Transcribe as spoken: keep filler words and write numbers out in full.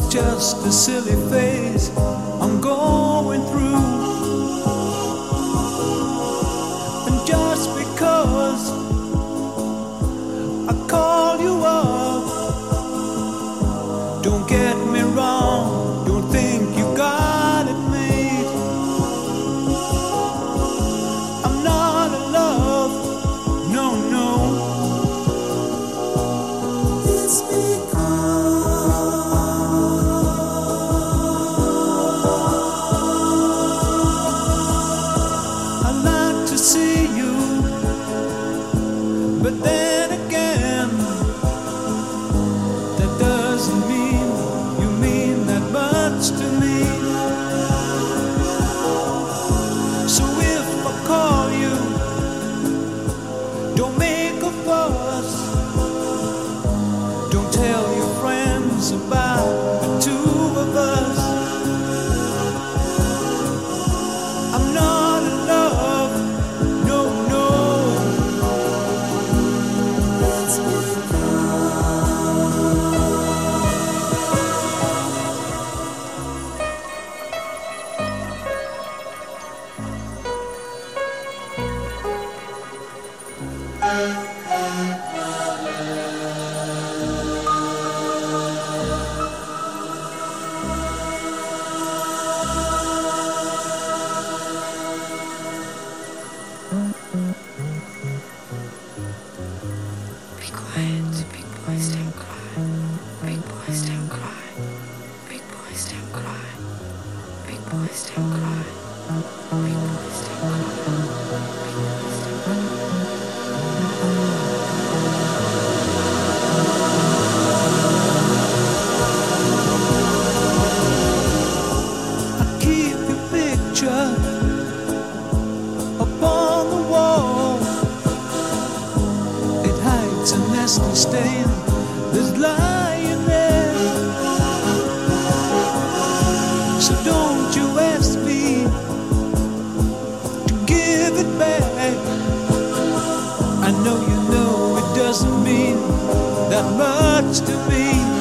just a silly phase I'm going through. And just because I call you up, don't get me wrong, don't think you got it made. I'm not in love, no, no. It's see you, but then again, that doesn't mean you mean that much to me. So if I call you, don't make a fuss, don't tell your friends about the two of us. I'm not in love, no, no. Let's be quiet, big boys don't cry. Big boys don't cry. Big boys don't cry. Big boys don't cry. Big boys don't cry. I keep your picture upon the wall. It's a nasty stain that's lying there. So don't you ask me to give it back. I know you know it doesn't mean that much to me.